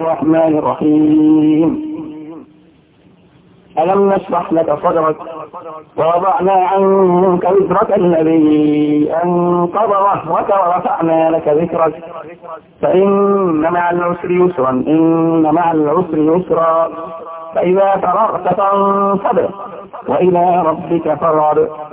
الرحمن الرحيم. ألم نشرح لك صدرك ووضعنا عنك وزرك الذي أنقض ظهرك ورفعنا لك ذكرك فإن مع العسر يسرا إن مع العسر يسرا فإذا فرغت فانصب وإلى ربك فارغب